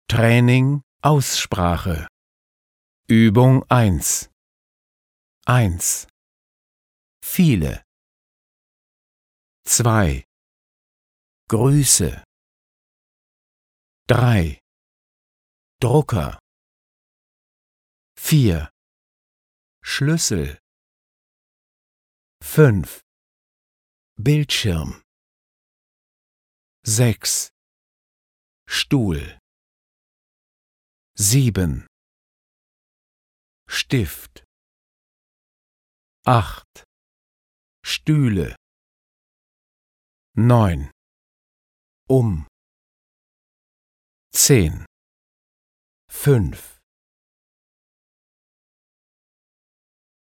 Training Aussprache. Übung 1. 1. Viele. 2. Grüße. 3. Drucker. 4. Schlüssel. 5. Bildschirm. 6. Stuhl. 7. Stift. 8. Stühle. 9. 10. 5.